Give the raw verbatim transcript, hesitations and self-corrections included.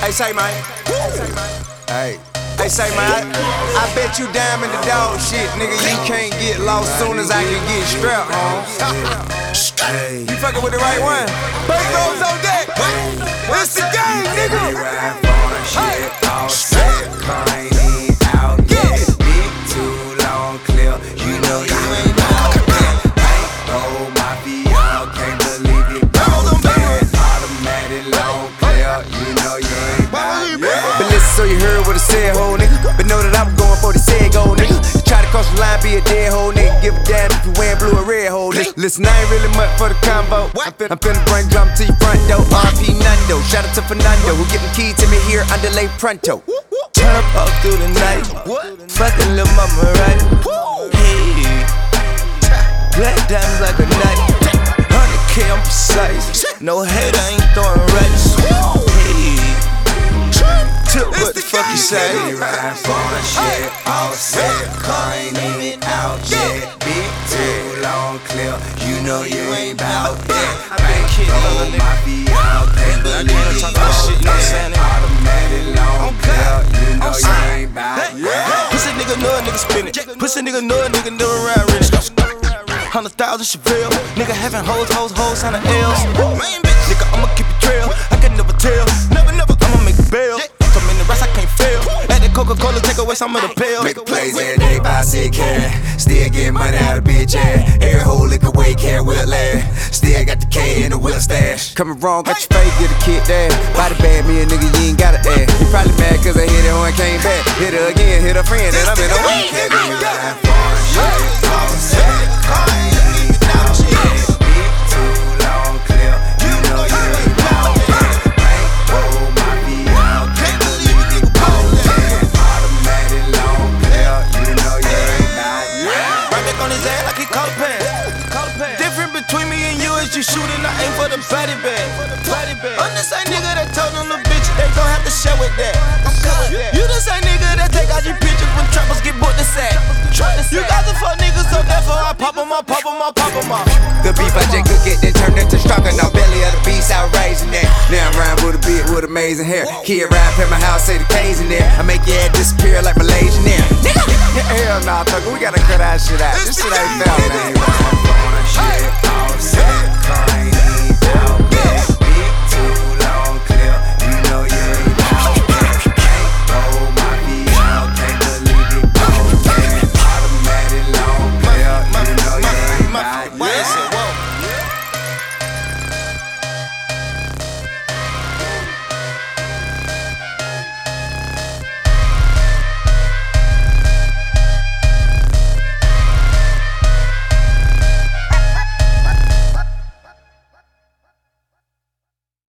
Hey, say, man. Hey. Hey, say, man, I, I bet you damn in the dog shit, nigga. You can't get lost soon as I can get strapped, huh? Hey. You fucking with the right one? Bank rolls on deck. It's the game, nigga. Hey. All set, I ain't even out yet. Big too long, clear. You know you ain't out yet. Oh, my V R, can't believe it. Automatic long, clear. You know you ain't out yet. But listen, so you heard what I said, ho, nigga. But know that I'm going for the said go, nigga. You try to cross the line, be a dead hoe, nigga. Give a damn if you wearing blue or red, hoe, nigga. Listen, I ain't really much for the combo. I'm finna, I'm finna bring drum to your front door. R P Nando, shout out to Fernando, who give the key to me here underlay pronto. Turn up all through the night. Fucking lil' mama, right? Hey, black diamonds like a knife. one hundred K, I'm precise. No hate, I ain't throwing rights. Hey, tip what the fuck you say? We ride for the shit, all set, car ain't even out yet. Big too long, clear, you know you ain't bout that. Bank roll, my V R, can't believe it. Automatic long, clear, you know you ain't bout that. Pussy nigga know a nigga spinning. Pussy nigga know a nigga never ride rich. Hundred thousand Chevelle. Nigga having hoes, hoes, hoes on the L's. Main bitch, nigga, I'ma keep it trail. I can never tell. Never, never, I'ma make a bail. So many rats I can't fail. At the Coca-Cola, take away some of the pills. Make plays every day, buy sick cash. Still get money out of bitch ass. Every whole lick away, can't will last. Still got the K in the wheel stash. Coming wrong, got your face, get a kid there. Body bad, me a nigga, you ain't got it there. You probably mad cause I hit her when I came back. Hit her again, hit her friend, and I'm in a week. Different between me and you is you shooting, I aim for the body bag. I'm the same nigga that told them the bitch they gon' have to share with that. You the same nigga that take out your pictures when trappers get booked to sack. You got the fuck niggas, so therefore I pop them up, pop them up, pop them up. The beef I just could get that turned into stronger. Now belly of the beast, I raising that. Now I'm riding with a beat with amazing hair. Kid ride at my house, say the K's in there. I make your head disappear like Malaysian air. Nigga, hell nah, thugger, we gotta cut that shit out. This shit ain't fair, man.